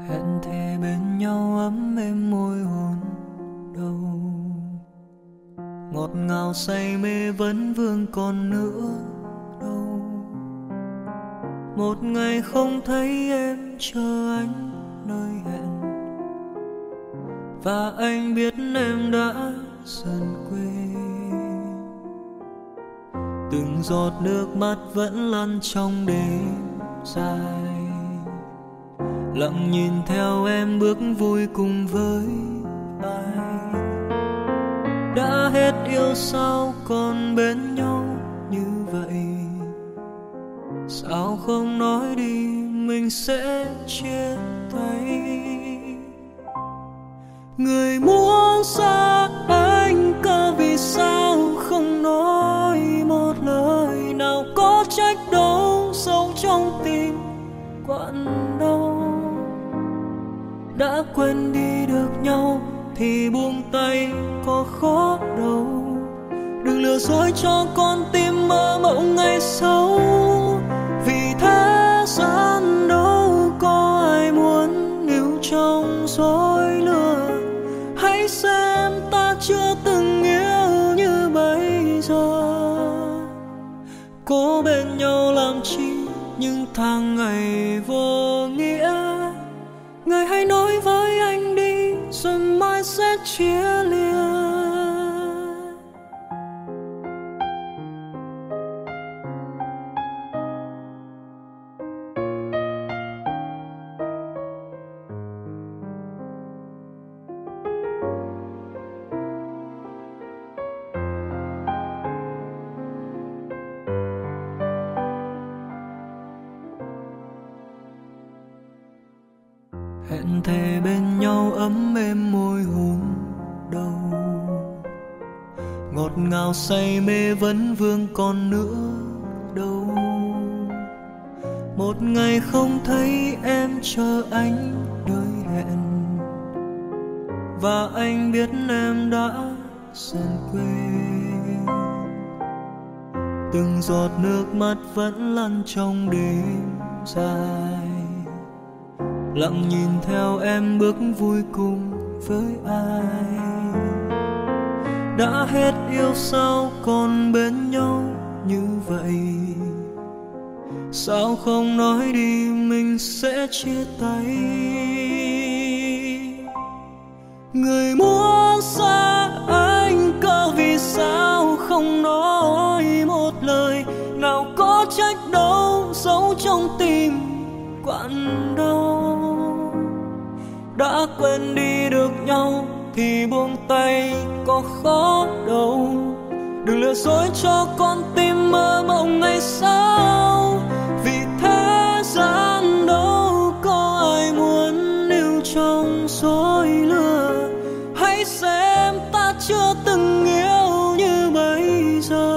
hẹn thề bên nhau ấm êm môi hôn đầu, ngọt ngào say mê vẫn vương còn nữa đâu. Một ngày không thấy em chờ anh nơi hẹn, và anh biết em đã dần quên. Từng giọt nước mắt vẫn lăn trong đêm dài, lặng nhìn theo em bước vui cùng với ai. Đã hết yêu sao còn bên nhau như vậy, sao không nói đi mình sẽ chia tay. Người muốn xa anh cơ vì sao không nói một lời nào, có trách đâu sâu trong tim quặn đau. Đã quên đi được nhau thì buông tay có khó đâu, đừng lừa dối cho con tim mơ mộng ngày sau. Vì thế gian đâu có ai muốn yêu trong dối lừa, hãy xem ta chưa từng yêu như bây giờ. Cố bên nhau làm chi nhưng tháng ngày vô nghĩa, người hãy nói với anh đi rồi mai sẽ chia lìa. Hẹn thề bên nhau ấm êm môi hôn đầu, ngọt ngào say mê vẫn vương còn nữa đâu. Một ngày không thấy em chờ anh nơi hẹn, và anh biết em đã dần quên. Từng giọt nước mắt vẫn lăn trong đêm dài, lặng nhìn theo em bước vui cùng với ai. Đã hết yêu sao còn bên nhau như vậy, sao không nói đi mình sẽ chia tay. Người muốn xa anh cơ vì sao không nói một lời nào, có trách đâu giấu trong tim quặn đau. Đã quên đi được nhau thì buông tay có khó đâu, đừng lừa dối cho con tim mơ mộng ngày sau. Vì thế gian đâu có ai muốn yêu trong dối lừa, hãy xem ta chưa từng yêu như bây giờ.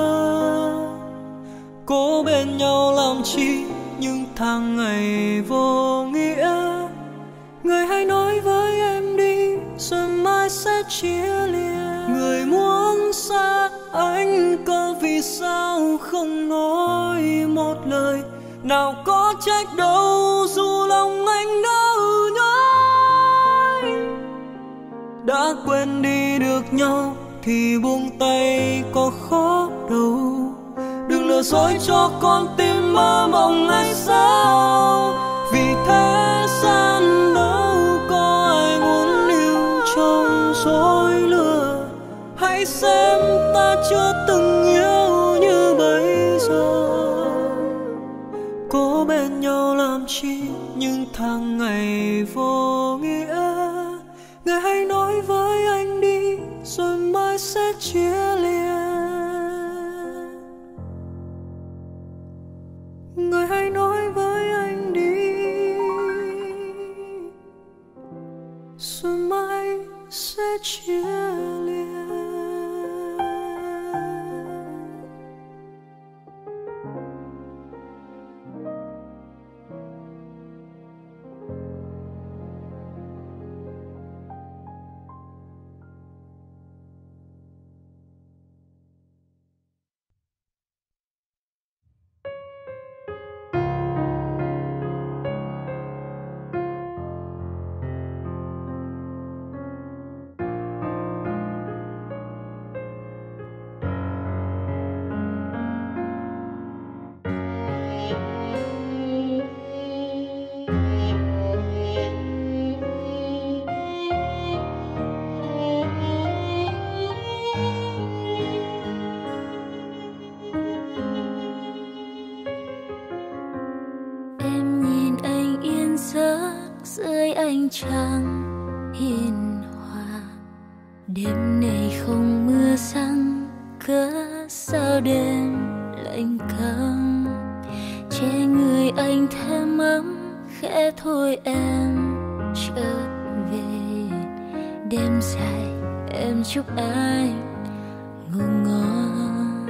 Cố bên nhau làm chi nhưng tháng ngày vô nghĩa, người hãy nói với em đi rồi mai sẽ chia lìa. Người muốn xa anh cơ vì sao không nói một lời nào, có trách đâu dù lòng anh đau nhói. Đã quên đi được nhau thì buông tay có khó đâu, đừng lừa dối cho con tim mơ mộng ngày sau. Vì thế gian đâu có ai muốn yêu trong dối lừa, hãy xem ta chưa từng yêu như bây giờ. Cố bên nhau làm chi nhưng tháng ngày vô nghĩa, người hãy nói với anh đi rồi mai sẽ chia lìa. Người hãy nói với anh đi rồi mai sẽ chia lìa. ánh trăng hiền hòa. Đêm này không mưa răng, cớ sao đêm lạnh câm. Che người anh thêm ấm, khẽ thôi em trở về. Đêm dài em chúc anh ngủ ngon.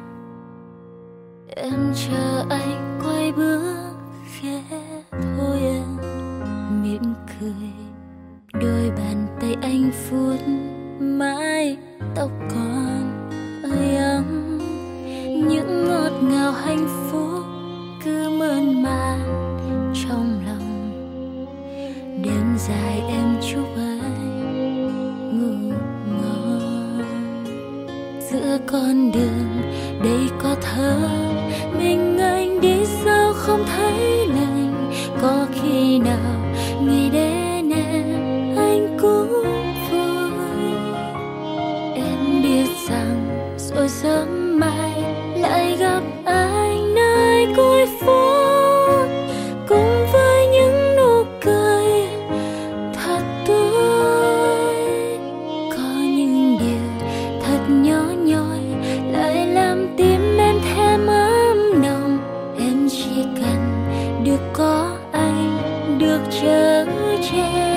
Em chờ anh quay bước, khẽ thôi em mỉm cười. Đôi bàn tay anh vuốt mái tóc còn ơi ấm. Những ngọt ngào hạnh phúc cứ mơn man trong lòng. Đêm dài em chúc anh ngủ ngon. Giữa con đường đây có thơ, mình anh đi sao không thấy lành. Có khi nào nghĩ đến em anh cũng vui. Em biết rằng rồi sớm mai lại gặp anh nơi cuối phố, cùng với những nụ cười thật tươi. Có những điều thật nhỏ nhoi lại làm tim em thêm ấm nồng. Em chỉ cần được có anh, được chở che.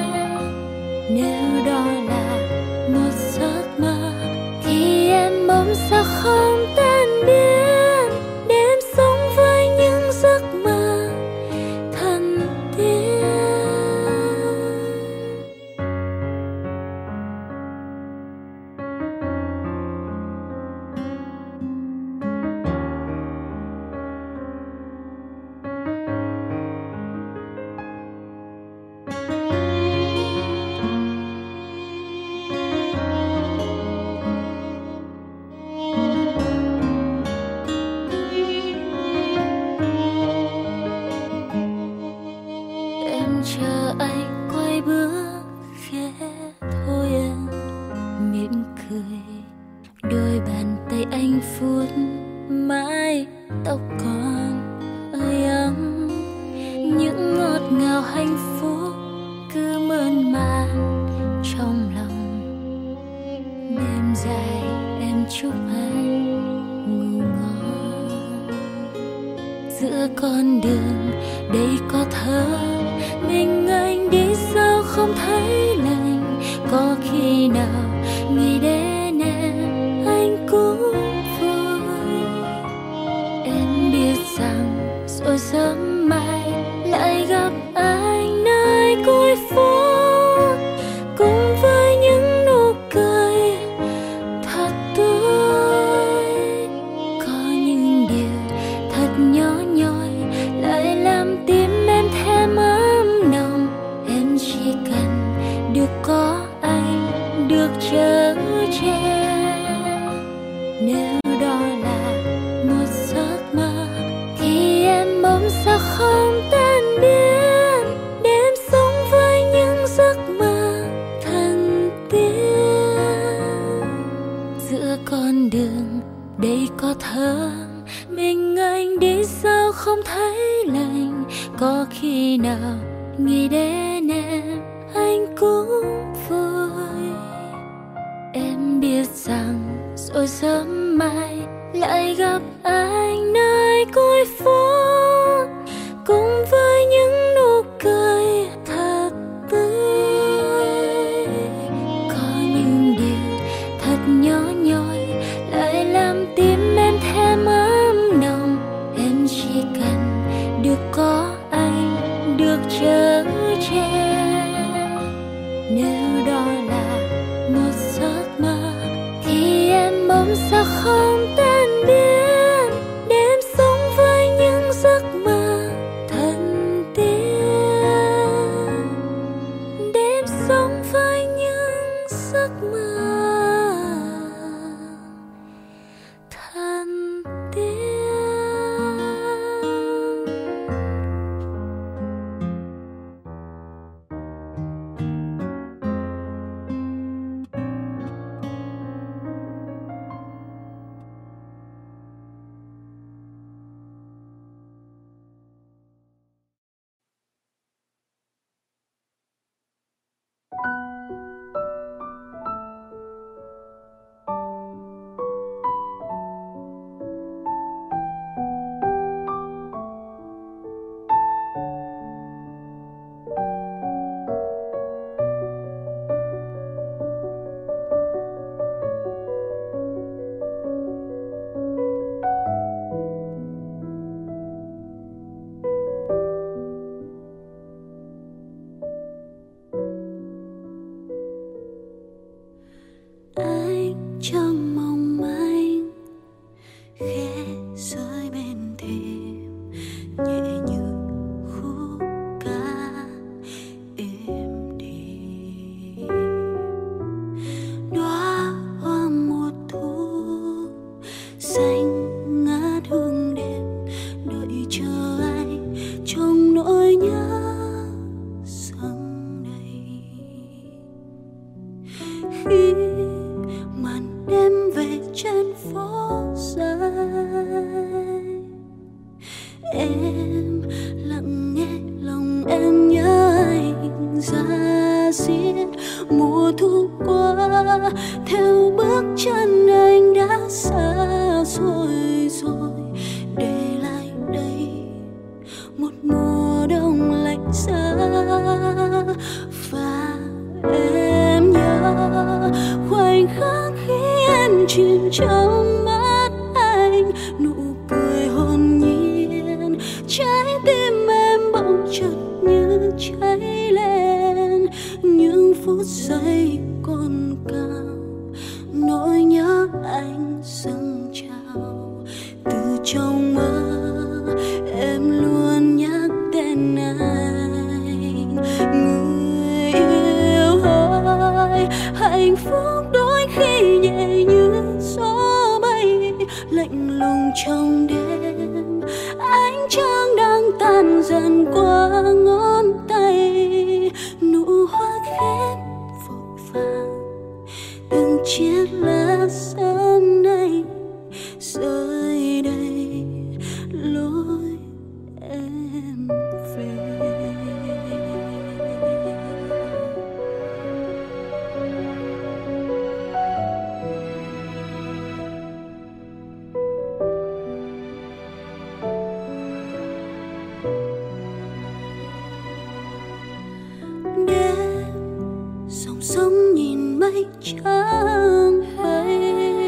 Nếu đó là một giấc mơ thì em mong sao không tan biến. Để em sống với những giấc mơ thần tiên. Em chờ anh quay bước, khẽ thôi em mỉm cười. Đôi bàn tay anh vuốt mái tóc còn ơi ấm. Những ngọt ngào hạnh phúc cứ mơn man trong lòng. Đêm dài em chúc anh ngủ ngon. Giữa con đường đây có thơ, mình anh đi sao không thấy lành. Có khi nào nghĩ đến em anh cũng vui. Em biết rằng rồi sớm mai lại gặp anh nơi cuối phố, cùng với những nụ cười thật tươi. Có những điều thật nhỏ nhoi lại làm tim em thêm ấm nồng. Em chỉ cần được có anh, được chở che. Nếu đó là một giấc mơ thì em mong sao không tan biến. Để em sống với những giấc mơ thần tiên. Giữa con đường đây có thơ, mình anh đi sao không thấy lành. Có khi nào nghĩ đến em anh cũng vui. Em biết rằng rồi sớm mai lại gặp anh nơi cuối phố, cùng với những nụ cười thật tươi. Có những điều thật nhỏ nhoi lại làm tim em thêm ấm nồng. Em chỉ cần được có anh, được chở che. Nếu đó là một giấc mơ thì em mong sao không tan biến. Để em sống với những giấc mơ thần tiên. Để em sống với những giấc mơ thần tiên. khi màn đêm về trên phố dài. Em lặng nghe lòng em nhớ anh ra diết. Mùa thu qua theo bước chân anh đã xa rồi rồi, để lại đây một mùa đông lạnh giá. Và em nhớ khoảnh khắc khi em chìm trong mắt anh, nụ cười hồn nhiên, trái tim em bỗng chợt như cháy lên. Những phút giây cồn cào, nỗi nhớ anh dâng trào. Từ trong mơ em luôn nhắc tên anh. Người yêu ơi, hạnh phúc đôi khi nhẹ như gió bay, lạnh lùng trong đêm. Ánh trăng đang tan dần qua ngón tay, nụ hoa khép vội vàng, từng chiếc lá sớm nay rơi đây lối em về. Dòng sông nhìn mây trắng bay,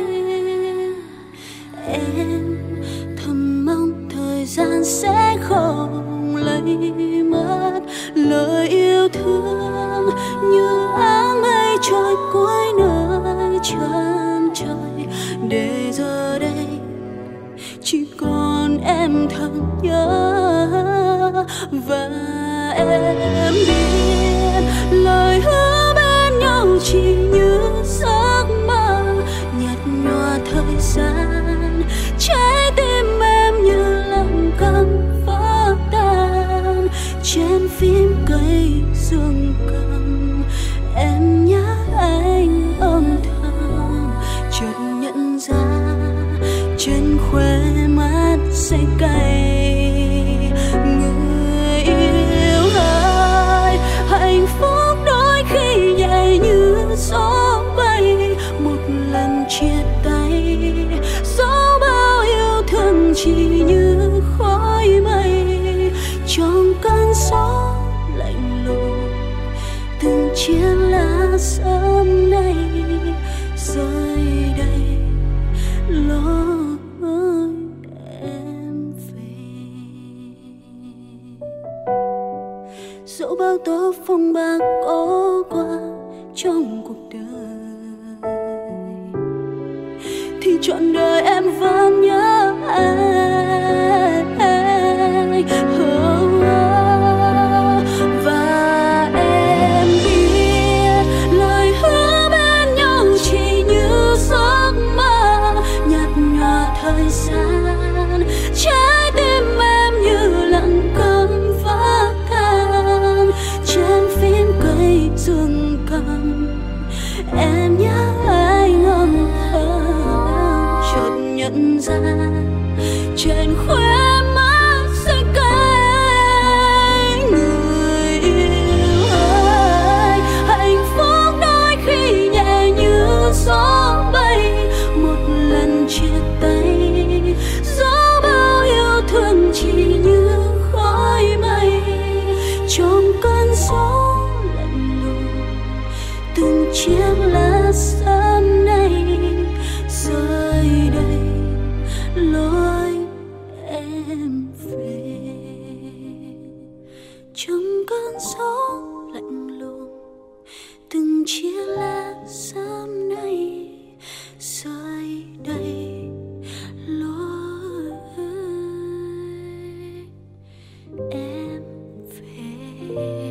em thầm mong thời gian sẽ không lấy mất lời yêu thương. Như áng mây trôi cuối nơi chân trời, để giờ đây chỉ còn em thầm nhớ. Và em biết lời hứa bên nhau chỉ như giấc mơ, nhạt nhòa thời gian. Trái tim em như lòng căm vỡ tan, trên phím cây dương cầm em nhớ anh âm thầm. Chợt nhận ra trên khóe mắt say cay. Người yêu ơi, hạnh phúc đôi khi nhẹ như gió bay, một lần chia tay dẫu bao yêu thương chỉ như khói mây. Trong cơn gió lạnh lùng, từng chiếc lá sớm nay rơi đây lối em về. Dẫu bao tố phong ba có qua trong cuộc đời, thì trọn đời em vẫn nhớ anh. Và em biết lời hứa bên nhau chỉ như giấc mơ, nhạt nhòa thời gian. Trái tim em như lặng câm vỡ tan, trên phím cây dương cầm em nhớ anh âm thầm. Chợt nhận ra trên khóe mắt say cay. Người yêu ơi, hạnh phúc đôi khi nhẹ như gió bay, một lần chia tay dẫu bao yêu thương chỉ như khói mây. Trong cơn gió lạnh lùng, từng chiếc lá sớm nay rơi đây lối em về. Trong cơn gió lạnh lùng, từng chiếc lá sớm nay rơi đây lối em về.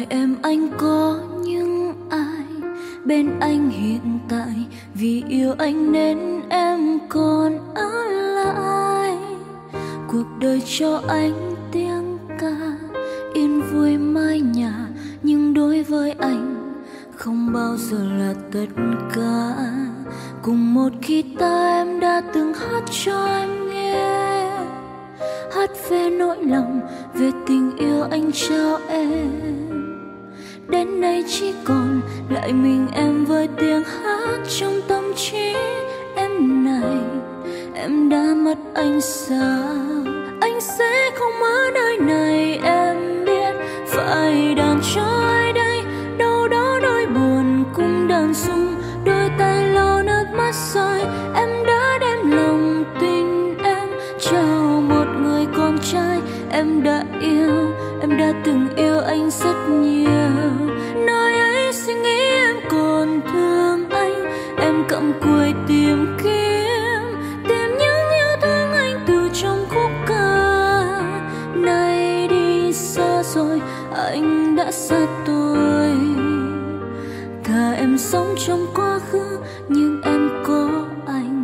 Ngoài em anh có những ai bên anh hiện tại, vì yêu anh nên em còn ở lại. Cuộc đời cho anh tiếng ca yên vui mái nhà, nhưng đối với anh không bao giờ là tất cả. Cùng một guitar em đã từng hát cho em nghe, hát về nỗi lòng, về tình yêu anh trao em. Đến nay chỉ còn lại mình em với tiếng hát trong tâm trí em này. Em đã mất anh sao? Anh sẽ không ở nơi này, em biết. Phải đàn cho ai đây? Đâu đó nỗi buồn cũng đàn rung, đôi tay lau nước mắt rơi. Em đã đem lòng tình em trao một người con trai. Em đã yêu, em đã từng yêu anh rất nhiều. Nơi ấy suy nghĩ em còn thương anh. Em cặm cụi tìm kiếm những yêu thương anh từ trong khúc ca. Nay đi xa rồi, anh đã xa tôi. Thà em sống trong quá khứ, nhưng em có anh.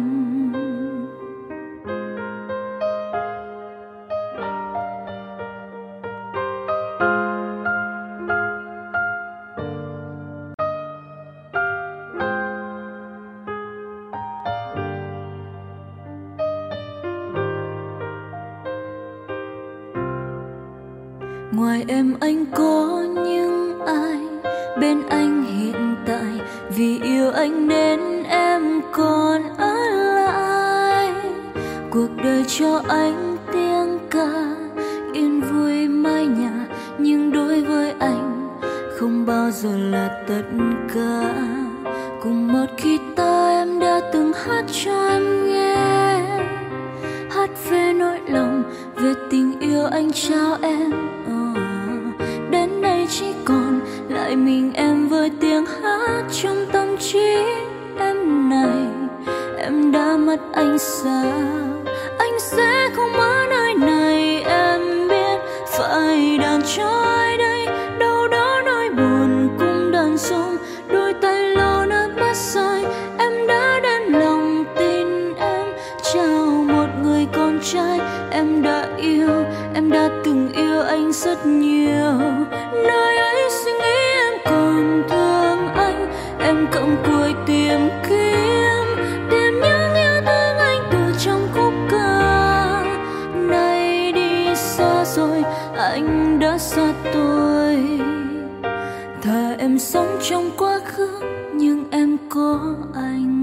Ngoài em anh có những ai bên anh hiện tại, vì yêu anh nên em còn ở lại. Cuộc đời cho anh tiếng ca yên vui mái nhà, nhưng đối với anh không bao giờ là tất cả. Cùng một guitar em đã từng hát cho em nghe, hát về nỗi lòng, về tình yêu anh trao em. Đến nay chỉ còn lại mình em với tiếng hát trong tâm trí em này. Em đã mất anh sao? Anh sẽ không ở nơi này, em biết. Phải đàn cho ai đây? Đâu đó nỗi buồn cũng đàn rung, đôi tay lau nước mắt rơi. Em đã đem lòng tin em trao một người con trai. Em đã yêu, em đã từng yêu anh rất nhiều. Nơi ấy suy nghĩ em còn thương anh. Em cặm cụi tìm kiếm những yêu thương anh từ trong khúc ca. Nay đi xa rồi, anh đã xa tôi. Thà em sống trong quá khứ, nhưng em có anh.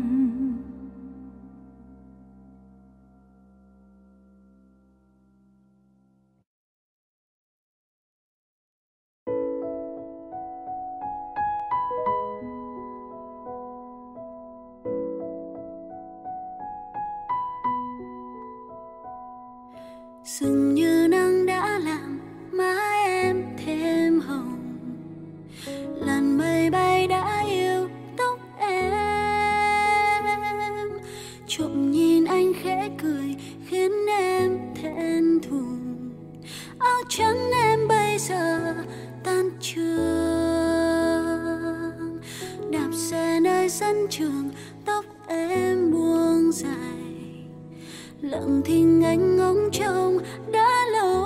Dường như nắng đã làm má em thêm hồng, làn mây bay đã yêu tóc em. Trộm nhìn anh khẽ cười khiến em thẹn thùng. Áo trắng em bây giờ tan trường, đạp xe nơi sân trường, tóc em buông dài. Lặng thinh anh ngóng trông đã lâu,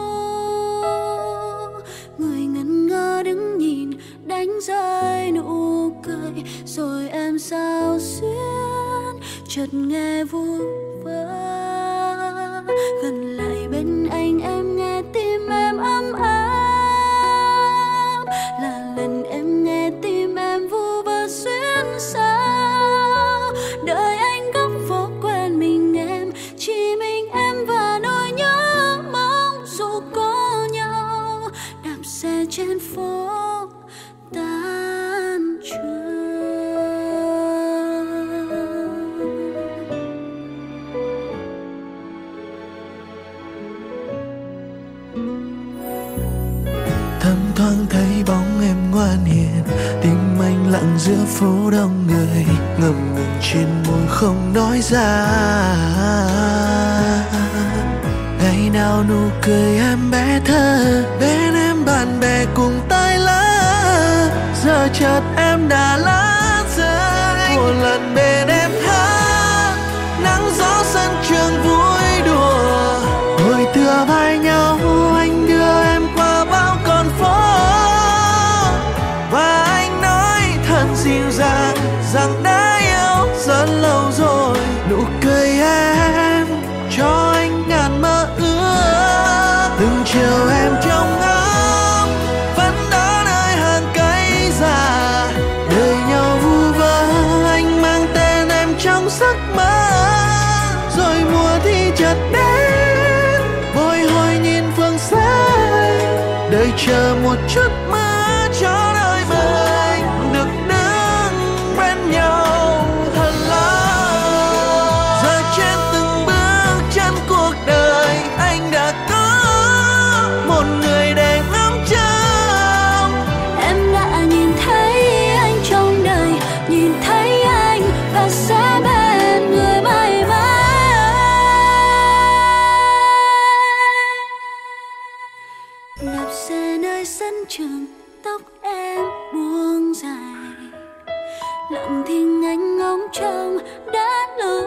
người ngẩn ngơ đứng nhìn đánh rơi nụ cười. Rồi em sao xuyên chợt nghe vu vơ, gần lại bên anh em nghe tim em ấm áp. Là lần em nghe tim em vu vơ xuyên sao. Đời anh góc phố quen mình em, chỉ mình em và nỗi nhớ mong dù có nhau. Đạp xe trên phố tan trường. Thấm thoáng thấy bóng em ngoan hiền, tim anh lặng giữa phố đông người, ngậm ngùi trên môi không nói ra. Ngày nào nụ cười em bé thơ, bên em bạn bè cùng tay lá, giờ chợt em đã lá rơi. Một lần bên em hát, nắng gió sân trường vui đùa, hồi tựa vai nhau anh đưa em qua bao con phố. Và anh nói thật dịu dàng rằng đã yêu rất lâu rồi. Nụ cười em cho anh ngàn mơ ước. Từng chiều em trông ngóng vẫn đó nơi hàng cây già, đời nhau vu vơ anh mang tên em trong giấc mơ. Rồi mùa thi chợt đến, bồi hồi nhìn phương xa, đợi chờ một chút mưa cho đời mình được đứng bên nhau thật lâu. Giờ trên từng bước chân cuộc đời anh đã có một người để ngắm trông. Em đã nhìn thấy anh trong đời, nhìn thấy anh và sẽ bên người mãi mãi. Đạp xe nơi sân trường, tóc em buông dài, lặng thinh anh ngóng trông đã lâu.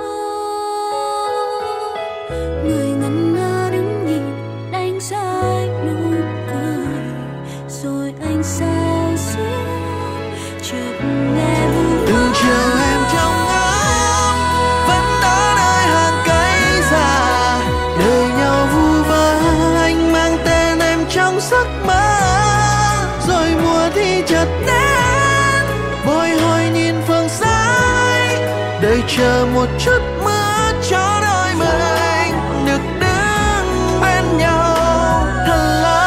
Người ngẩn ngơ đứng nhìn đánh rơi nụ cười, rồi anh sao xuống chợt nghe vu vơ. Từng chiều em trông ngóng vẫn đó nơi hàng cây già, đời nhau vu vơ anh mang tên em trong giấc mơ. Rồi mùa thi chợt đến, bồi hồi nhìn phương xa, đợi chờ một chút mưa cho đôi mình được đứng bên nhau thật lâu.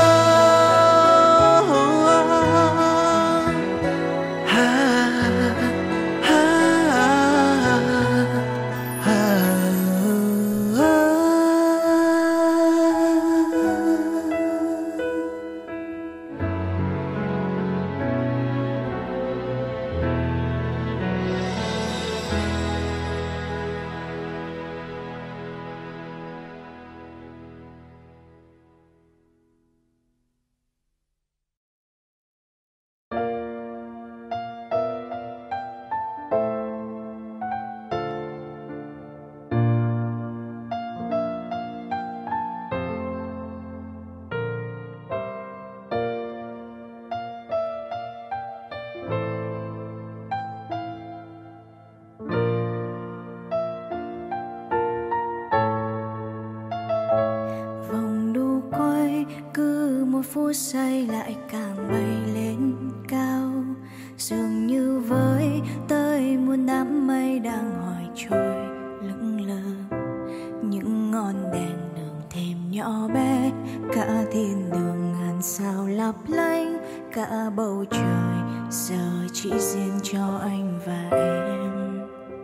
Vòng đu quay cứ một phút giây lại càng bay lên cao, dường như với tới muôn đám mây đang hoài trôi lững lờ. Những ngọn đèn đường thêm nhỏ bé, cả thiên đường ngàn sao lấp lánh, cả bầu trời giờ chỉ riêng cho anh và em.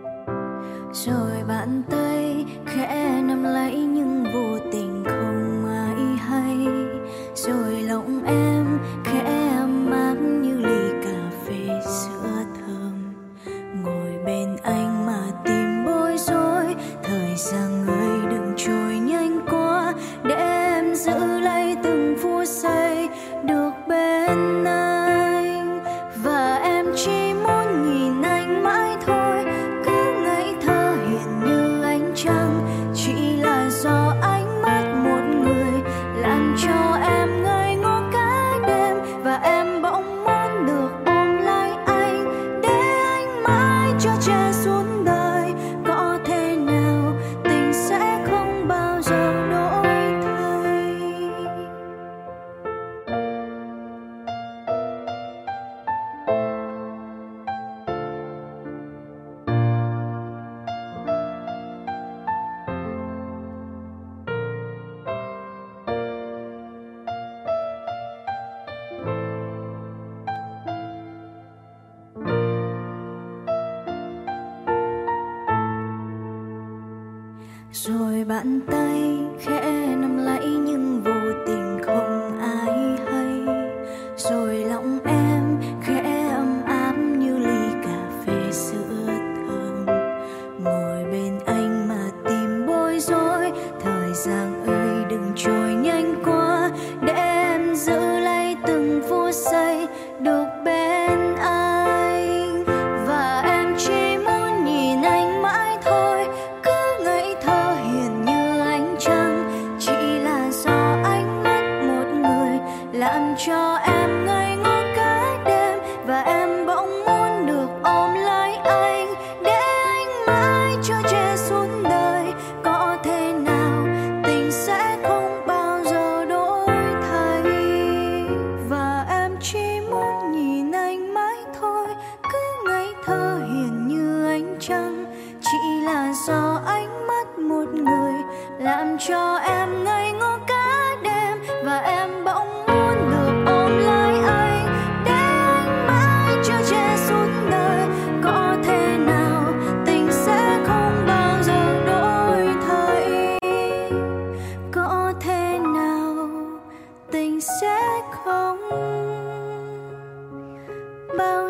Rồi bàn tay khẽ nắm lấy nhưng vô tình không ai hay, rồi lòng em khẽ ấm áp như ly cà phê sữa thơm. Ngồi bên anh mà tìm bối rối, thời gian người đừng trôi nhanh quá, để em giữ lấy từng phút giây được bên anh. Và em chỉ muốn nhìn anh mãi thôi, cứ ngây thơ hiện như ánh trăng, chỉ là do anh mất một người làm cho em ngây ngô cả đêm. Và em bỗng muốn được ôm lấy anh, để anh mãi cho che suốt đời. Có thể nào tình sẽ không bao giờ đổi thay. Rồi bàn tay khẽ nắm lấy nhưng vô tình không ai hay, rồi lòng em khẽ ấm áp như ly cà phê sữa thơm. Ngồi bên anh mà tìm bối rối, thời gian ơi đừng trôi nhanh quá, để em giữ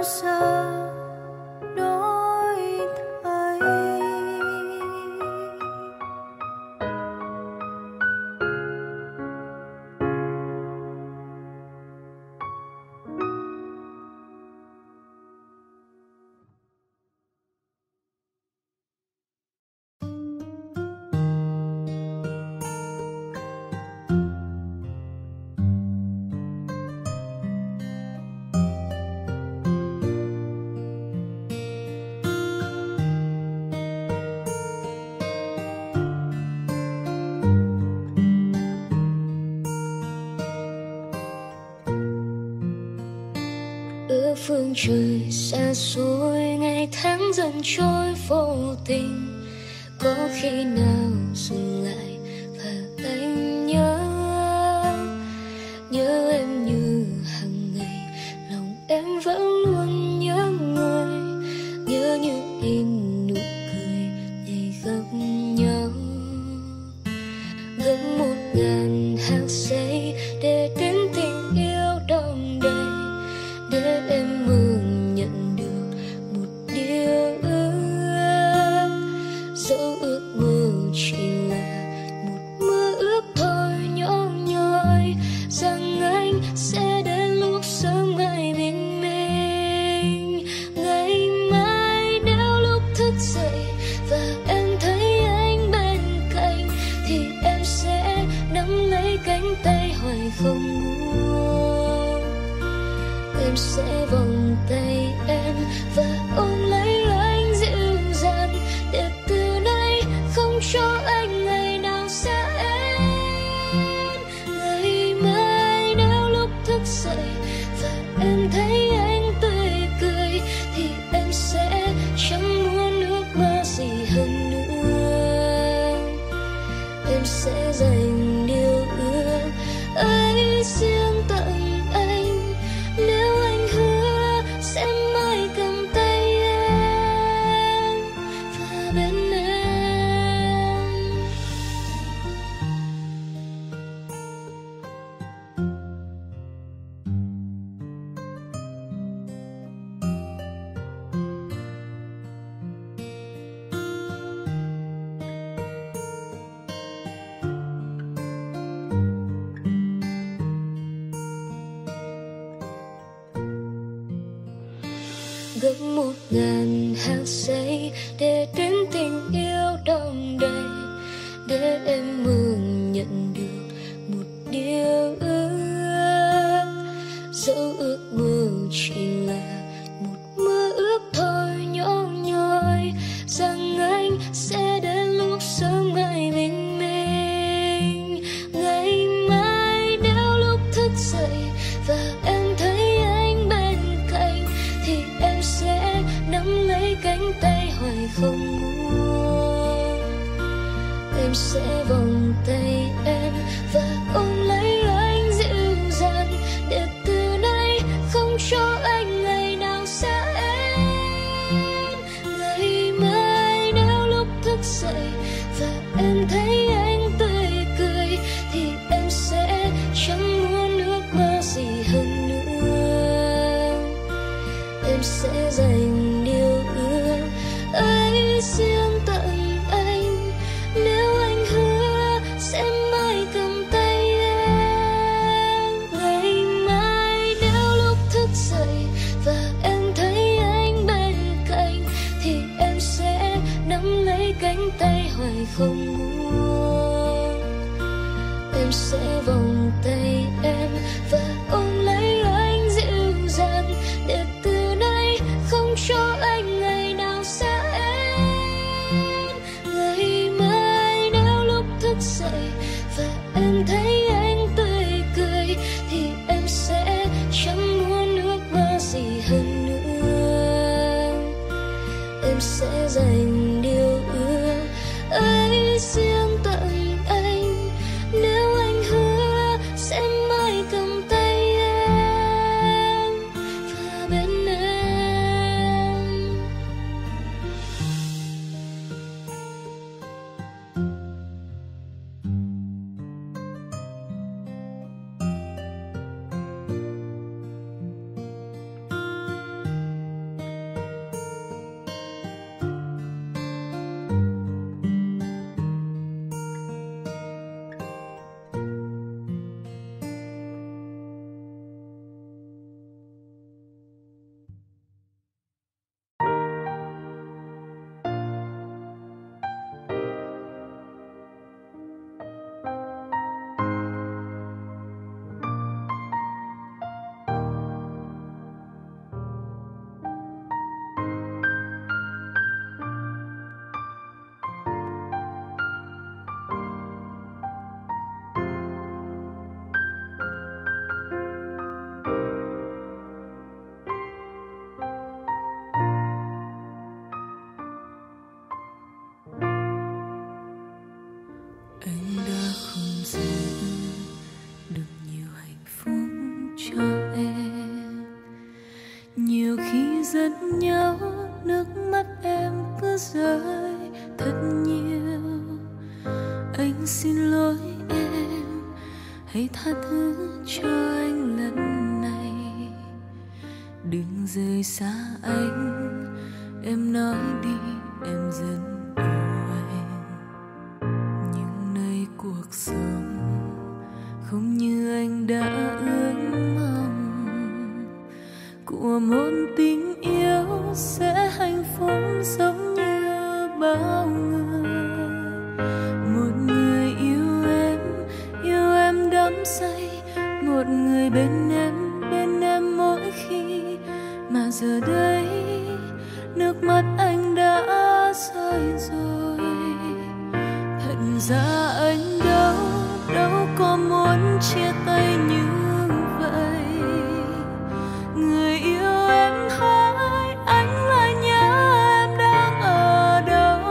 sao đổi thay. Ở phương trời xa xôi, ngày tháng dần trôi vô tình, có khi nào dừng lại và anh nhớ em như hàng ngày, lòng em vẫn luôn nhớ người, nhớ như in nụ cười ngày gặp nhau. Gần 1000 hạt giây để đến tình yêu đong đầy, để em mừng nhận được một điều ước. Dẫu ước mơ chỉ là một mơ ước thôi nhỏ nhoi, rằng anh sẽ đến lúc sớm ngày bình minh. Ngày mai nếu lúc thức dậy và em thấy anh bên cạnh, thì em sẽ nắm lấy cánh tay hoài không buông. Em sẽ vòng tay em và ôm lấy anh dịu dàng, để từ nay không cho anh ngày nào xa em. Ngày mai nếu lúc thức dậy và em thấy anh tươi cười, thì em sẽ chẳng muốn ước mơ gì hơn nữa. Em sẽ dành điều ước ấy riêng tặng anh, nếu anh hứa sẽ mãi cầm tay em và bên em. Gần 1000 hạt giây để đến tình yêu đong đầy, để em mừng nhận được một điều ước. Dẫu ước mơ chỉ là một mơ ước thôi nhỏ nhoi, rằng anh sẽ đến lúc sớm ngày bình minh. Ngày mai nếu lúc thức dậy và em thấy anh bên cạnh, thì em sẽ nắm lấy cánh tay hoài không buông. Em sẽ vòng tay em và ôm lấy anh dịu dàng, để từ nay không cho anh ngày nào xa em. Ngày mai nếu lúc thức dậy và em thấy anh tươi cười, thì em sẽ chẳng muốn ước mơ gì hơn nữa. Em sẽ dành điều ước ấy riêng tặng anh, nếu anh hứa sẽ mãi cầm tay em. Ngày mai nếu lúc thức dậy và em thấy anh bên cạnh, thì em sẽ nắm lấy cánh tay hoài không buông. Em sẽ vòng tay em và ôm lấy anh dịu dàng, để từ nay không cho anh ngày nào xa em. Ngày mai nếu lúc thức dậy và em thấy anh tươi cười, thì em sẽ chẳng muốn ước mơ gì hơn nữa. Em sẽ dành điều ước ấy riêng tặng anh, nếu anh hứa sẽ mãi cầm tay em và bên em. khi giận nhau nước mắt em cứ rơi thật nhiều. Anh xin lỗi em, hãy tha thứ cho anh lần này. Đừng rời xa anh, em nói đi em dần yêu anh. Nhưng nơi cuộc sống không như anh đã ước mong, của một tình yêu sẽ hạnh phúc giống như bao người. Một người yêu em đắm say, một người bên em mỗi khi. Mà giờ đây nước mắt anh đã rơi rồi. Thật ra anh đâu có muốn chia tay như vậy. Người yêu em hỏi anh lại nhớ em đang ở đâu.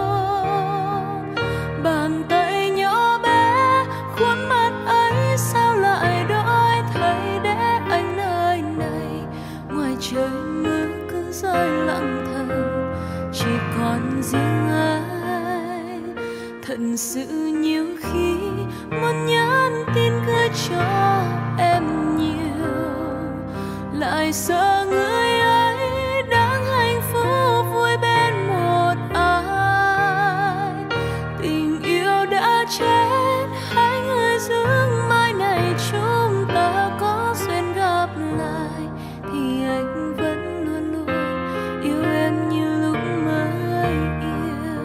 Bàn tay nhỏ bé khuôn mặt ấy sao lại đổi thay để anh nơi này. Ngoài trời mưa cứ rơi lặng thầm, chỉ còn riêng anh. Thật sự nhiều khi muốn nhắn tin gửi cho em nhiều, lại sợ người ấy đang hạnh phúc vui bên một ai. Tình yêu đã chết, hai người dưỡng mai này chúng ta có duyên gặp lại, thì anh vẫn luôn luôn yêu em như lúc mới yêu.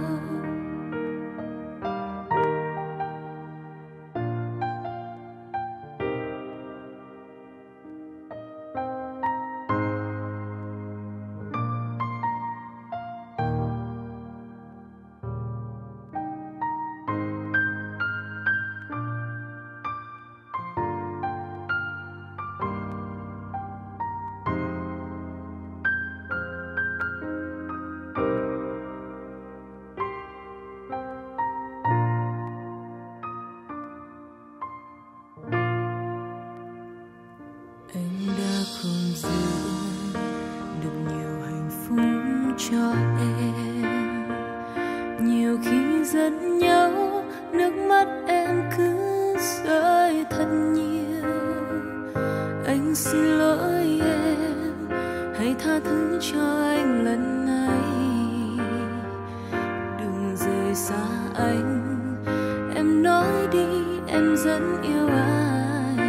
Anh đã không giữ được nhiều hạnh phúc cho em. Nhiều khi giận nhau nước mắt em cứ rơi thật nhiều. Anh xin lỗi em, hãy tha thứ cho anh lần này. Đừng rời xa anh, em nói đi em vẫn yêu anh.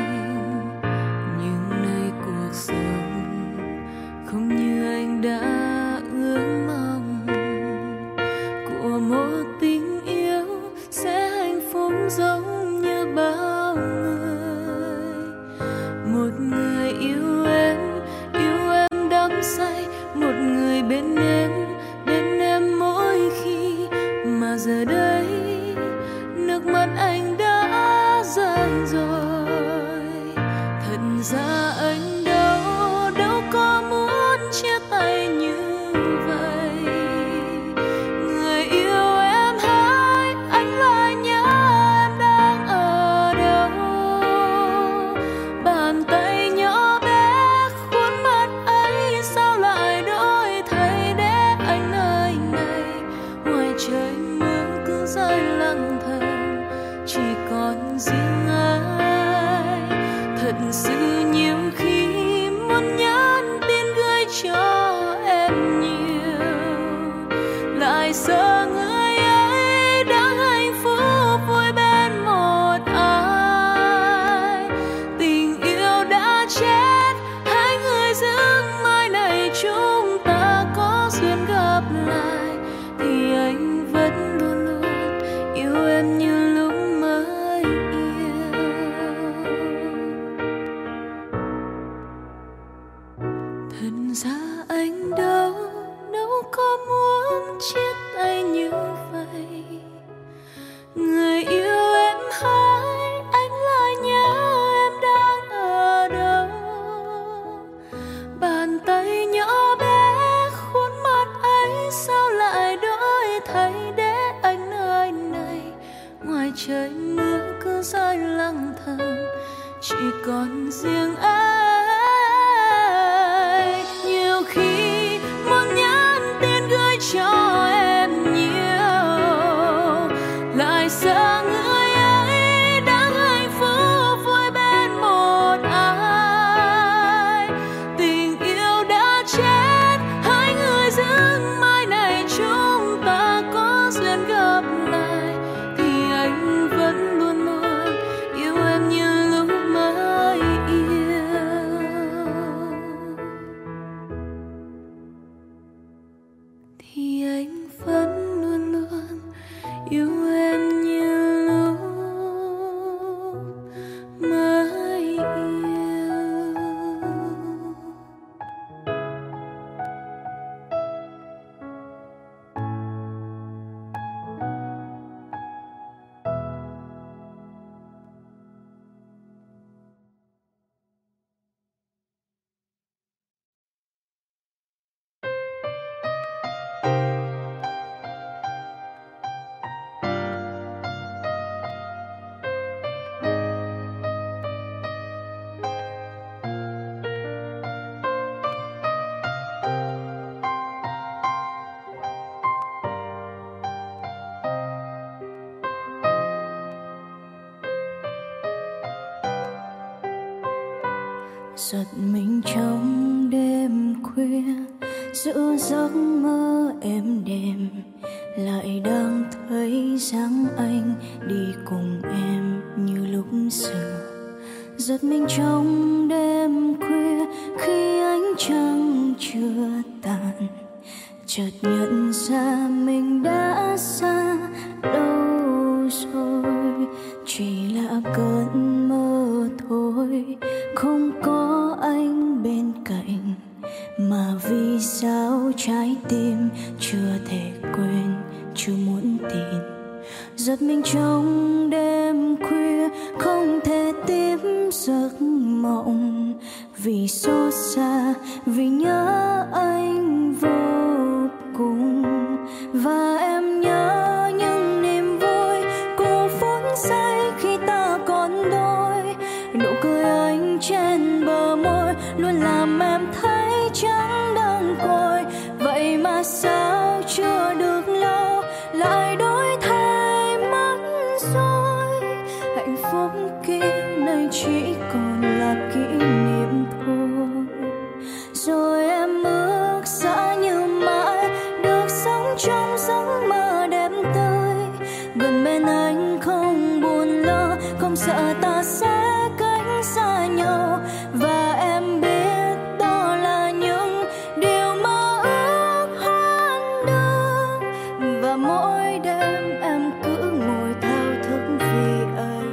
Không như anh đã ước mong, của một tình yêu sẽ hạnh phúc giống như bao người. Một người yêu em đắm say, một người bên em mỗi khi. Mà giờ đây nước mắt anh đã rơi rồi. Thật ra anh đâu có muốn chia tay như vậy. Người yêu em hỏi anh lại nhớ em đang ở đâu. Bàn tay nhỏ bé khuôn mặt ấy sao lại đổi thay để anh nơi này. Ngoài trời mưa cứ rơi lặng thầm, chỉ còn riêng anh. Thật sự nhiều khi muốn nhắn tin gửi cho em nhiều, lại sợ người ấy đang hạnh phúc vui bên một ai. Tình yêu đã chết, hai người dưỡng mai này chúng ta có duyên gặp lại, thì anh vẫn luôn luôn yêu em như lúc mới yêu. Thật ra anh đâu có muốn chia tay như vậy. Người yêu em hỏi anh lại nhớ em đang ở đâu. Bàn tay nhỏ bé khuôn mặt ấy sao lại đổi thay để anh nơi này. Ngoài trời mưa cứ rơi lặng thầm, chỉ còn riêng anh. Nhiều khi giật mình trong đêm khuya giữa giấc mơ êm đềm, lại đang thấy dáng anh đi cùng em như lúc xưa. Giật mình trong đêm khuya khi ánh trăng chưa tàn, chợt nhận ra mình đã xa đâu rồi. Chỉ là cơn mơ thôi, không có anh bên cạnh, mà vì sao trái tim chưa thể quên, chưa muốn tin. Giật mình trong đêm khuya không thể tiếp giấc mộng, vì xót xa, vì nhớ anh vô cùng. Và em nhớ những niềm vui của phút giây khi ta còn đôi. Nụ cười anh trên bờ môi luôn làm em thấy chẳng đơn côi. Vậy mà sao chưa được lâu lại đổi thay mất rồi. Hạnh phúc kia nay chỉ còn là kỷ niệm thôi. Rồi em ước xa như mãi được sống trong giấc mơ đẹp tươi, gần bên anh không buồn lo, không sợ ta sẽ cách xa nhau. Và em biết đó là những điều mơ ước hoang đường, và mỗi đêm em cứ ngồi thao thức vì anh.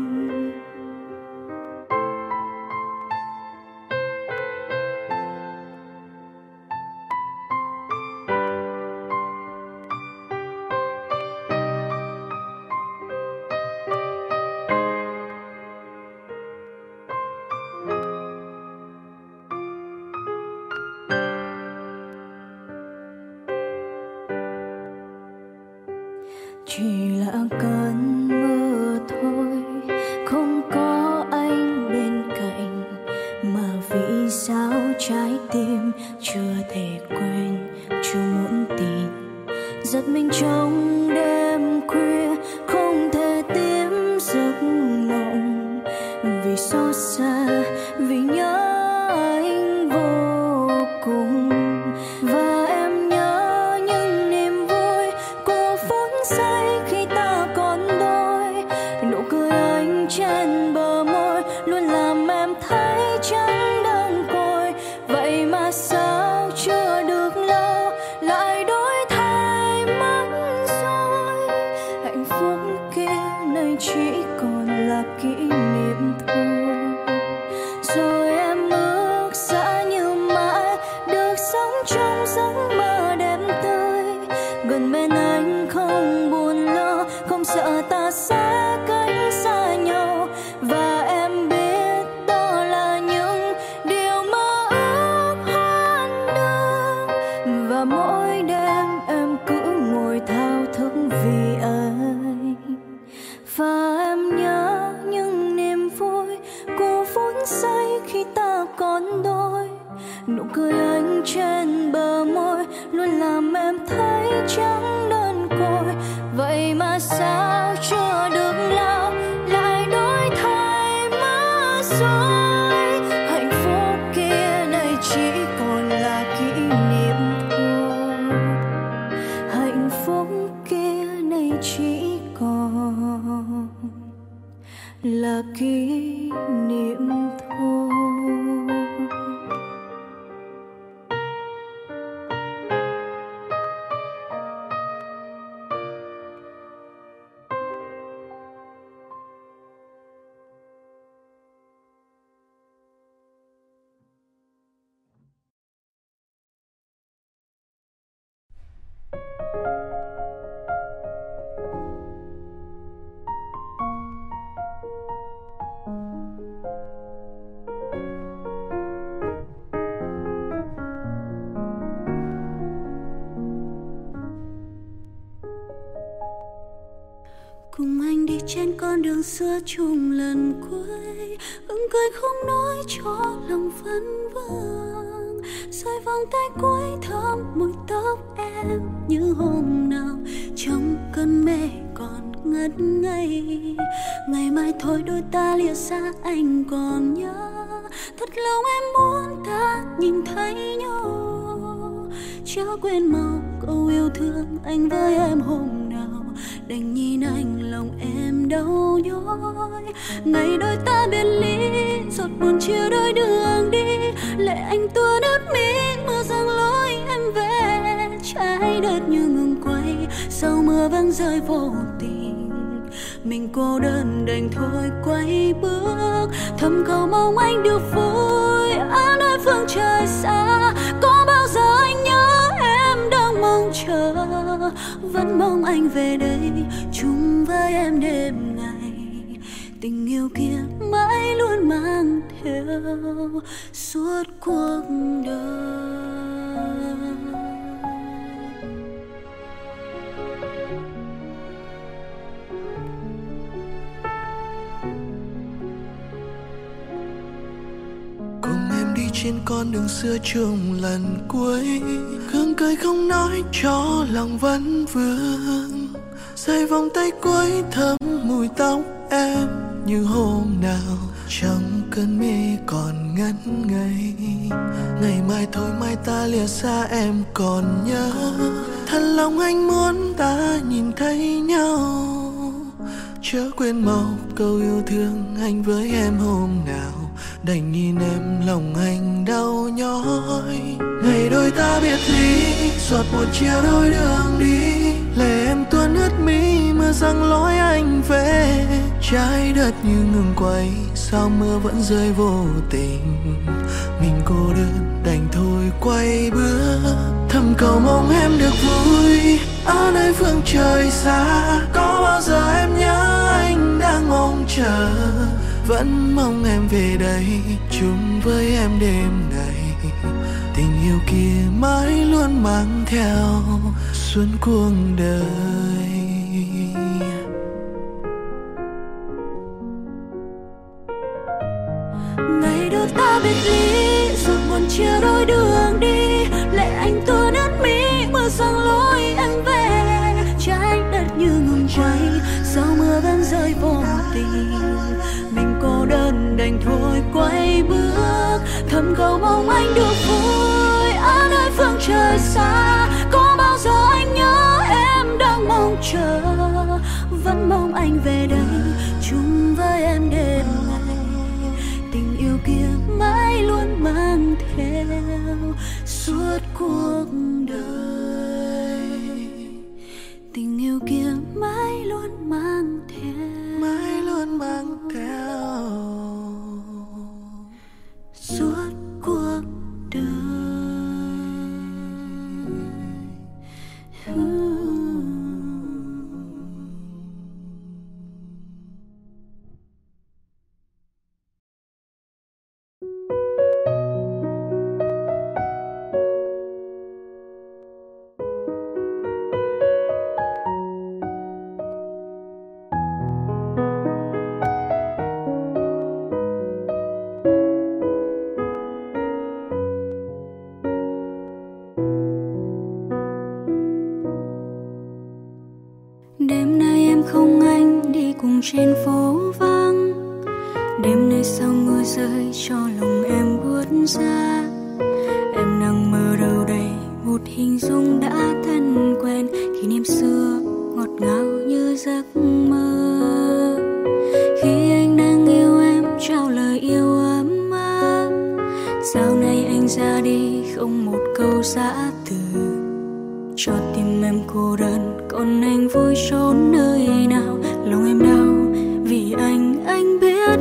Chỉ là cơn mơ thôi, không có anh bên cạnh, mà vì sao trái tim chưa thể quên, chưa muốn tin. Giật mình trong đêm khuya không thể tiếp giấc mộng, vì xót xa, vì nhớ anh vô cùng. Và em nhớ những niềm vui của phút giây khi ta còn đôi. Nụ cười anh trên bờ môi luôn làm em thấy chẳng đơn côi. Vậy mà sao chưa được lâu lại đổi thay mất rồi. Hạnh phúc kia nay chỉ còn là kỷ niệm thôi. Rồi em ước xa như mãi được sống trong giấc mơ đẹp tươi, gần bên anh không buồn lo, không sợ ta sẽ cách xa nhau. Và em biết đó là những điều mơ ước hoang đường, và mỗi đêm em cứ ngồi thao thức vì anh. Và em nhớ những niềm vui của phút giây khi ta còn đôi. Nụ cười anh trên bờ môi luôn làm em thấy chẳng đơn côi. Vậy mà sao chưa được lâu lại đổi thay mất rồi. Hạnh phúc kia nay chỉ còn là kỷ niệm thôi. Hạnh phúc kia nay chỉ còn là kỷ niệm thôi. Cùng anh đi trên con đường xưa chung lần cuối, gượng cười không nói cho lòng vấn vương. Rơi vòng tay cuối thơm mùi tóc em như hôm nào trong cơn mê còn ngất ngây. Ngày mai thôi đôi ta lìa xa anh còn nhớ, thật lòng ta nhìn thấy nhau. Chớ quên mau câu yêu thương anh với em hôm nào, đành nhìn anh lòng em đau nhói. Ngày đôi ta biệt ly, giọt buồn chia đôi đường đi, lệ anh tuôn ướt mi, mưa giăng lối em về. Trái đất như ngừng quay, sau mưa vẫn rơi vô tình. Mình cô đơn đành thôi quay bước, thầm cầu mong anh được vui ở nơi phương trời xa. Có bao giờ anh nhớ em đang mong chờ, vẫn mong anh về đây chung với em đêm ngày. Tình yêu kia mãi luôn mang theo suốt cuộc đời. Cùng em đi trên con đường xưa chung lần cuối, gương cười không nói cho lòng vẫn vương. Dây vòng tay cuối thơm mùi tóc em như hôm nào trong cơn mê còn ngất ngây. Ngày mai thôi mai ta lìa xa em còn nhớ, thật lòng anh muốn ta nhìn thấy nhau. Chớ quên mau câu yêu thương anh với em hôm nào, đành nhìn em lòng anh đau nhói. Ngày đôi ta biệt ly, giọt buồn chia đôi đường đi, lệ em tuôn ướt mi, mưa giăng lối anh về. Trái đất như ngừng quay, sao mưa vẫn rơi vô tình. Mình cô đơn đành thôi quay bước, thầm cầu mong em được vui ở nơi phương trời xa. Có bao giờ em nhớ anh đang mong chờ, vẫn mong em về đây chung với em đêm ngày. Tình yêu kia mãi luôn mang theo suốt cuộc đời. Ngày đôi ta biệt ly, giọt buồn chia đôi đường đi, lệ anh tuôn ướt mi, mưa giăng lối em về. Trái đất như ngừng quay, sau mưa vẫn rơi vô tình. Mình cô đơn đành thôi quay bước, thầm cầu mong anh được vui ở nơi phương trời xa. Có bao giờ anh nhớ em đang mong chờ, vẫn mong anh về đây chung với em đêm ngày. Tình yêu kia mãi luôn mang theo suốt cuộc đời. Tình yêu kia mãi luôn mang theo, mãi luôn mang theo suốt cuộc đời. Đêm nay em không anh đi cùng trên phố vắng, đêm nay sau mưa rơi cho lòng em buốt ra. Em đang mơ đâu đây một hình dung đã thân quen, kỷ niệm xưa ngọt ngào như giấc mơ. Khi anh đang yêu em trao lời yêu ấm áp, sau này anh ra đi không một câu giã từ, cho tim em cô đơn còn anh vui trốn nơi nào. Lòng em đau vì anh biết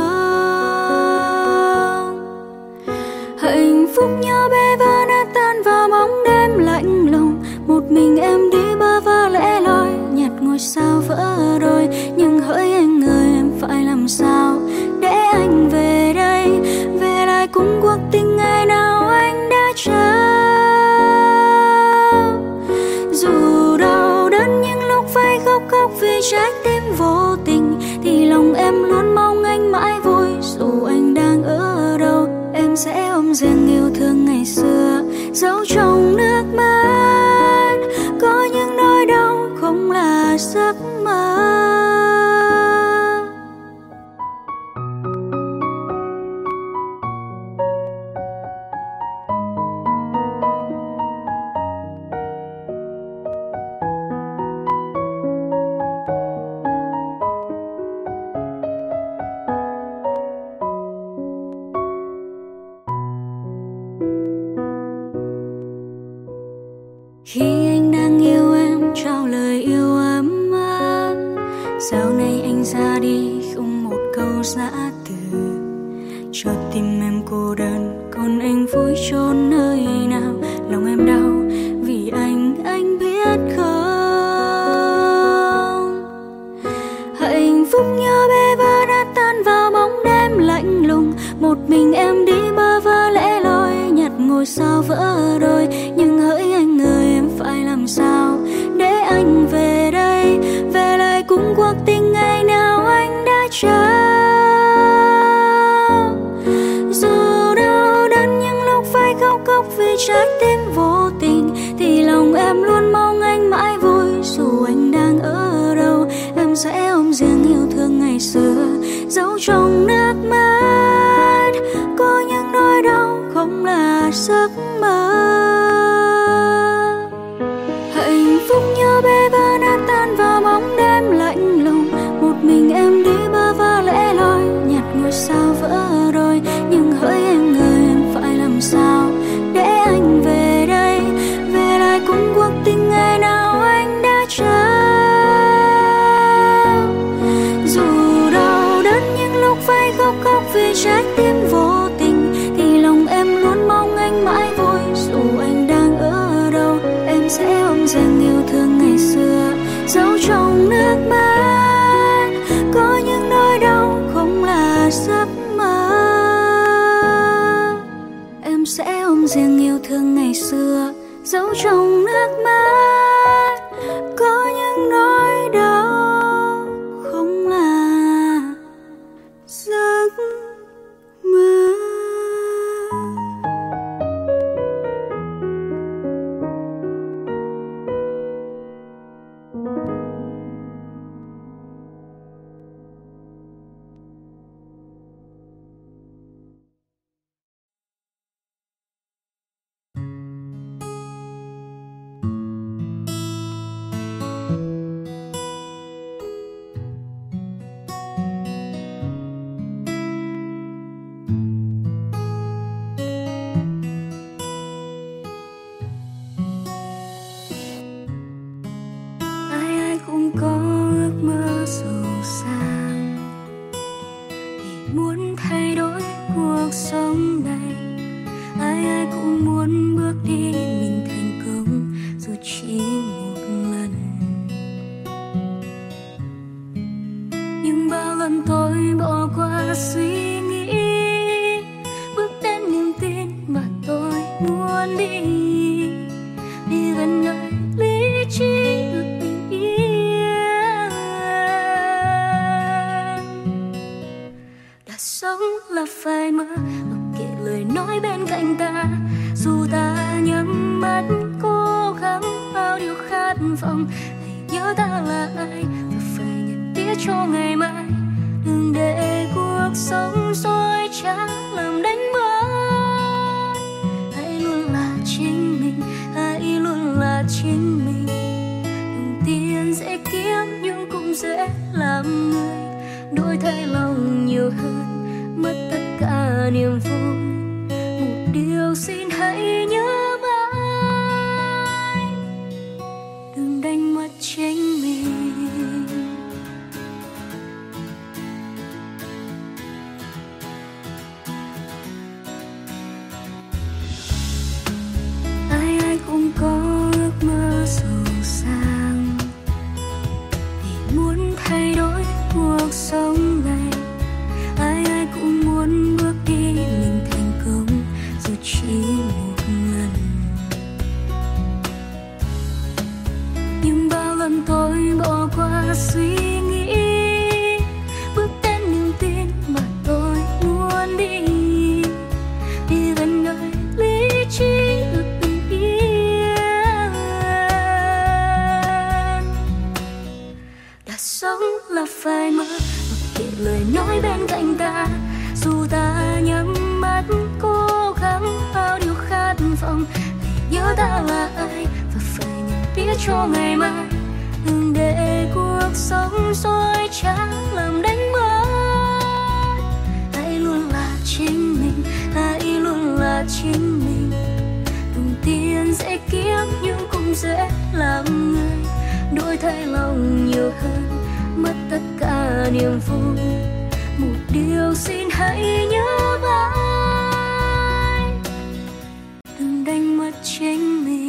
không, hạnh phúc nhau bê vỡ nát tan vào bóng đêm lạnh lùng. Một mình em đi bơ vơ lẻ loi, nhặt ngôi sao vỡ đôi. Nhưng hỡi anh ơi, em phải làm sao để anh về đây, về lại cùng cuộc tình ngày nào anh đã trao. Dù đau đớn những lúc phải khóc khóc vì trái tim vô tình, thì lòng em luôn mong anh mãi vui. Dù anh đang ở đâu, em sẽ ôm riêng yêu thương ngày xưa, giấu trong nước mắt. Có những nỗi đau không là giấc mơ. Khi anh đang yêu em trao lời yêu ấm áp, dạo này anh ra đi không một câu giã từ, cho tim em cô đơn còn anh vui chốn nơi nào. Lòng em đau vì anh biết không, hạnh phúc như bê vỡ đã tan vào bóng đêm lạnh lùng. Một mình em đi bơ vơ lẻ loi nhặt ngôi sao vỡ đôi. Nhưng hỡi anh ơi em phải làm sao để anh về đây, về lại cùng cuộc tình ngày nào anh đã trao. Dù đau đớn những lúc phải khóc khóc vì trái tim vô tình, thì lòng em luôn mong anh mãi vui. Dù anh đang ở đâu em sẽ ôm riêng yêu thương ngày xưa, giấu trong nước mắt. Có những nỗi đau không là giấc mơ, hạnh phúc như bê vỡ đã tan vào bóng đêm lạnh lùng. Một mình em đi bơ vơ lẻ loi nhặt ngôi sao vỡ đôi. Nhưng hỡi anh ơi em phải làm sao để anh về đây, về lại cùng cuộc tình ngày nào anh đã trao. Dù đau đớn những lúc phải khóc khóc vì trái tim vô tình, thì lòng em luôn mong anh mãi vui. Dù anh đang ở đâu em sẽ ôm riêng yêu thương ngày xưa, giấu trong nước mắt. Có những nỗi đau không là giấc mơ, em sẽ ôm riêng yêu thương ngày xưa, giấu trong nước mắt. Có những nỗi đau không là giấc mơ. Cũng có ước mơ giàu sang vì muốn thay đổi cuộc sống này. Ai cũng muốn bước đi mình thành công dù chỉ một lần. Nhưng bao lần tôi bỏ qua suy nghĩ, bước đến niềm tin mà tôi muốn đi. Đi gần nơi lý trí được bình yên, đã sống là phải mơ. Mặc kệ lời nói bên cạnh ta, dù ta nhắm mắt cố gắng bao điều khát vọng. Hãy nhớ ta là ai và phải nhận biết cho ngày mai. Đừng để cuộc sống dối trá làm đánh mất. Hãy luôn là chính mình, hãy luôn là chính mình. Đồng tiền dễ kiếm nhưng cũng dễ làm người đổi thay lòng nhiều hơn, mất tất cả niềm vui. Một điều xin hãy nhớ mãi, đừng đánh mất chính mình. Ai cũng có ước mơ giàu sang vì muốn thay đổi cuộc sống này. Ai cũng muốn bước đi mình thành công dù chỉ một lần. Nhưng bao lần tôi bỏ qua suy nghĩ, bước đến niềm tin mà tôi muốn đi. Đi gần nơi lý trí được bình yên, đã sống là phải mơ. Mặc kệ lời nói bên cạnh ta, dù ta nhắm mắt cố gắng bao điều khát vọng. Hãy nhớ ta là ai và phải nhận biết cho ngày mai. Đừng để cuộc sống dối trá làm đánh mất. Hãy luôn là chính mình, hãy luôn là chính mình. Đồng tiền dễ kiếm nhưng cũng dễ làm người đổi thay lòng nhiều hơn, mất tất cả niềm vui. Một điều xin hãy nhớ vai, đừng đánh mất chính mình.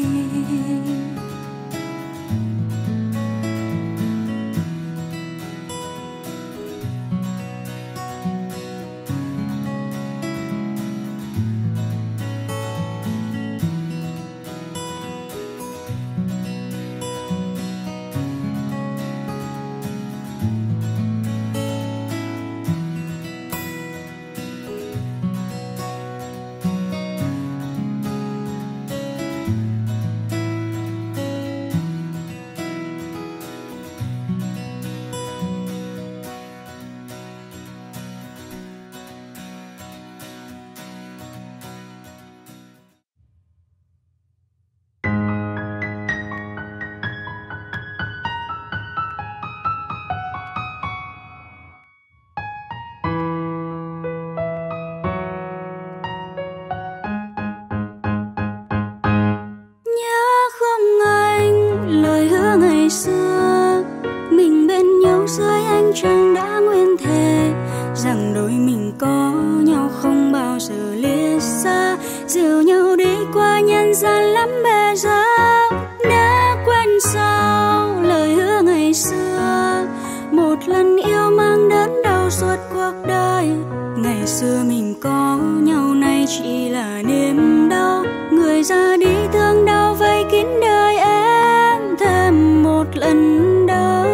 Trăng đã nguyên thề rằng đôi mình có nhau không bao giờ lìa xa, dìu nhau đi qua nhân gian lắm bề dâu. Đã quên sao lời hứa ngày xưa, một lần yêu mang đến đau suốt cuộc đời. Ngày xưa mình có nhau nay chỉ là niềm đau, người ra đi thương đau vây kín đời em thêm một lần đâu.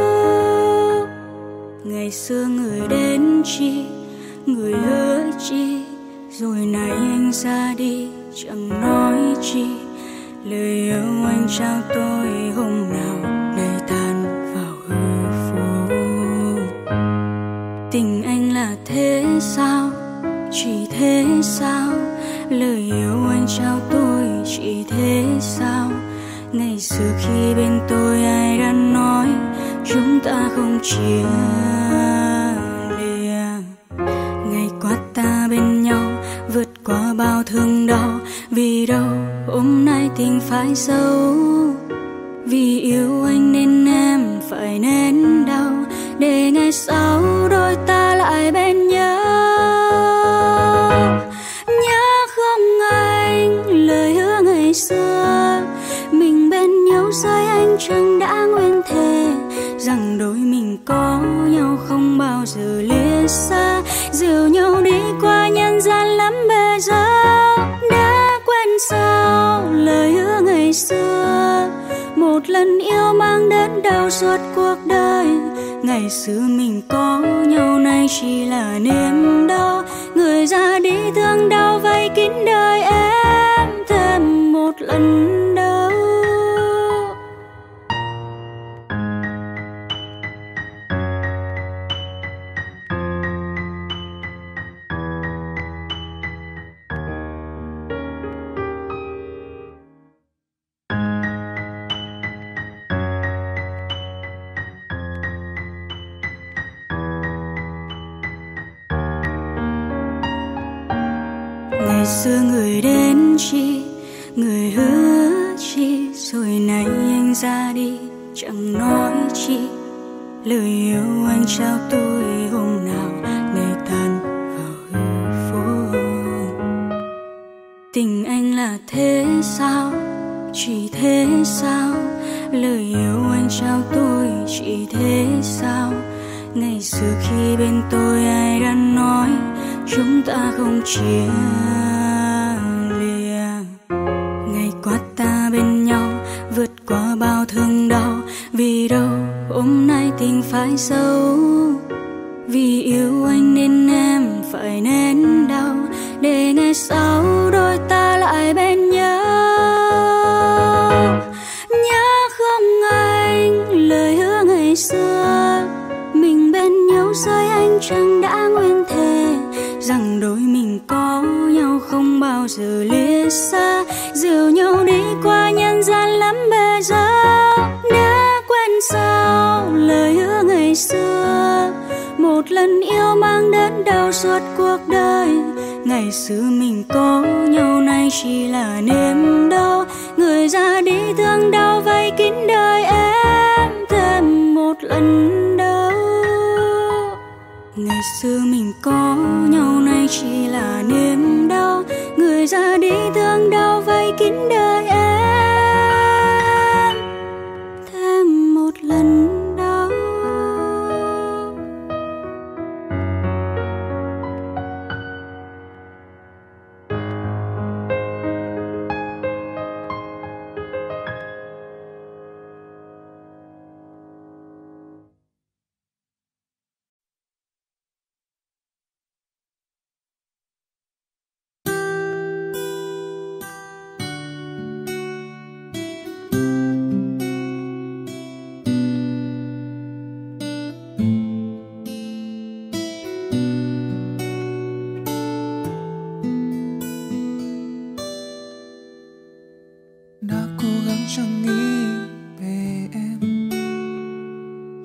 Ngày xưa người đến chi, người hứa chi, rồi nay anh ra đi chẳng nói chi. Lời yêu anh trao tôi hôm nào nay tan vào hư vô. Tình anh là thế sao, chỉ thế sao? Lời yêu anh trao tôi chỉ thế sao? Ngày xưa khi bên tôi ai đã nói chúng ta không chia lìa. Ngày qua ta bên nhau vượt qua bao thương đau, vì đâu hôm nay tình phải giấu. Vì yêu anh nên em phải nén đau, để ngày sau đôi ta lại bên nhau. Nhớ không anh lời hứa ngày xưa, mình bên nhau dưới ánh trăng đã nguyên thề rằng đôi mình có nhau không bao giờ lìa xa, dìu nhau đi qua nhân gian lắm bề dâu. Đã quên sao lời hứa ngày xưa, một lần yêu mang đến đau suốt cuộc đời. Ngày xưa mình có nhau nay chỉ là niềm đau, người ra đi thương đau vây kín đời em thêm một lần đâu. Ngày xưa người đến chi, người hứa chi, rồi nay anh ra đi chẳng nói chi. Lời yêu anh trao tôi hôm nào nay tan vào hư vô. Tình anh là thế sao, chỉ thế sao? Lời yêu anh trao tôi chỉ thế sao? Ngày xưa khi bên tôi ai đã nói chúng ta không chia lìa. Ngày qua ta bên nhau vượt qua bao thương đau, vì đâu hôm nay tình phải giấu. Vì yêu anh nên em phải nén đau, để ngày sau đôi ta lại bên nhau. Nhớ không anh lời hứa ngày xưa, mình bên nhau dưới ánh trăng đã nguyên thề rằng đôi mình có nhau không bao giờ lìa xa, dìu nhau đi qua nhân gian lắm bề dâu. Đã quên sao lời hứa ngày xưa, một lần yêu mang đến đau suốt cuộc đời. Ngày xưa mình có nhau nay chỉ là niềm đau, người ra đi thương đau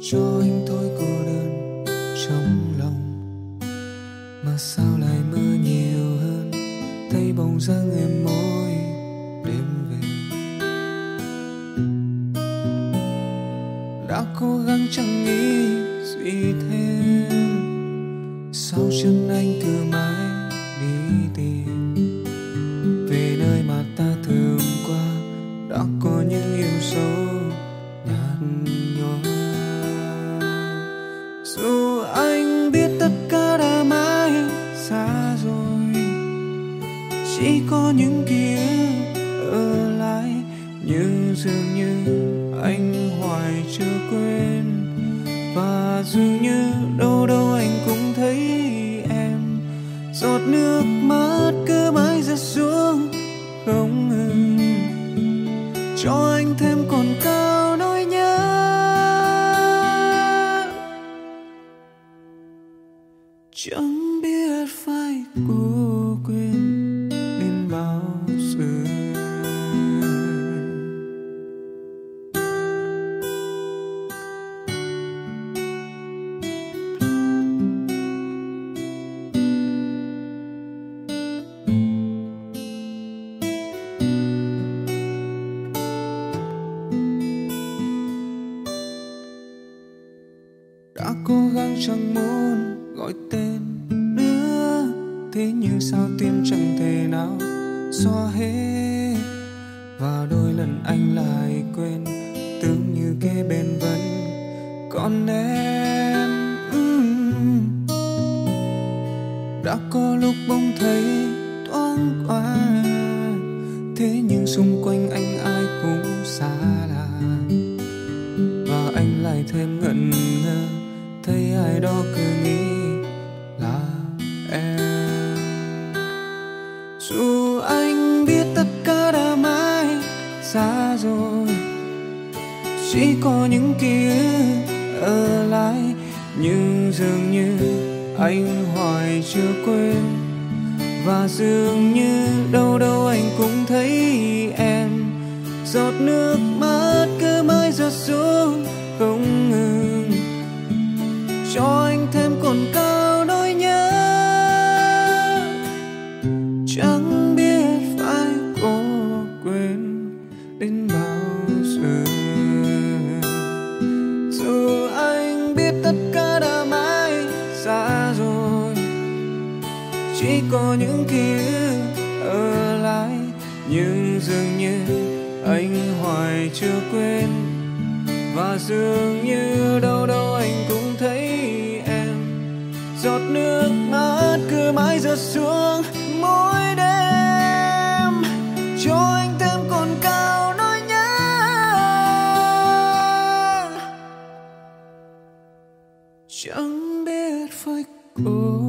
cho anh thôi cô đơn trong lòng. Mà sao lại mơ nhiều hơn, thấy bóng dáng em mỗi đêm về. Đã cố gắng chẳng nghĩ gì thêm, sau chân anh cứ mãi đi tìm về nơi mà ta thường qua. Đã có những yêu dấu nhạt nhòa. Dù anh biết tất cả đã mãi xa rồi, chỉ có những ký ức ở lại, như dường như anh hoài chưa quên. Và dường như đâu đâu anh cũng thấy em, giọt nước mắt cứ mãi rơi xuống không ngừng, cho anh thêm còn cao nỗi nhớ. Chẳng biết phải cố quên đến bao giờ. Đã cố gắng chẳng muốn gọi tên nữa, thế nhưng sao tim chẳng thể nào xóa hết. Và đôi lần anh lại quên, tưởng như kế bên vẫn còn em. Đã có lúc bỗng thấy thoáng qua, thế nhưng xung quanh anh ai cũng xa lạ. Và anh lại thêm ngẩn ngơ, thấy ai đó cứ nghĩ là em. Dù anh biết tất cả đã mãi xa rồi, chỉ có những ký ức ở lại, nhưng dường như anh hoài chưa quên. Và dường như đâu đâu anh cũng thấy em, giọt nước mắt cứ mãi rơi xuống không ngừng, cho anh thêm còn cao nỗi nhớ. Chẳng biết phải cố quên đến bao giờ. Dù anh biết tất cả đã mãi xa rồi, chỉ có những ký ức ở lại, nhưng dường như anh hoài chưa quên. Và dường như đâu đâu anh cũng thấy em, giọt nước mắt cứ mãi rơi xuống mỗi đêm, cho anh thêm còn cao nỗi nhớ. Chẳng biết phải cố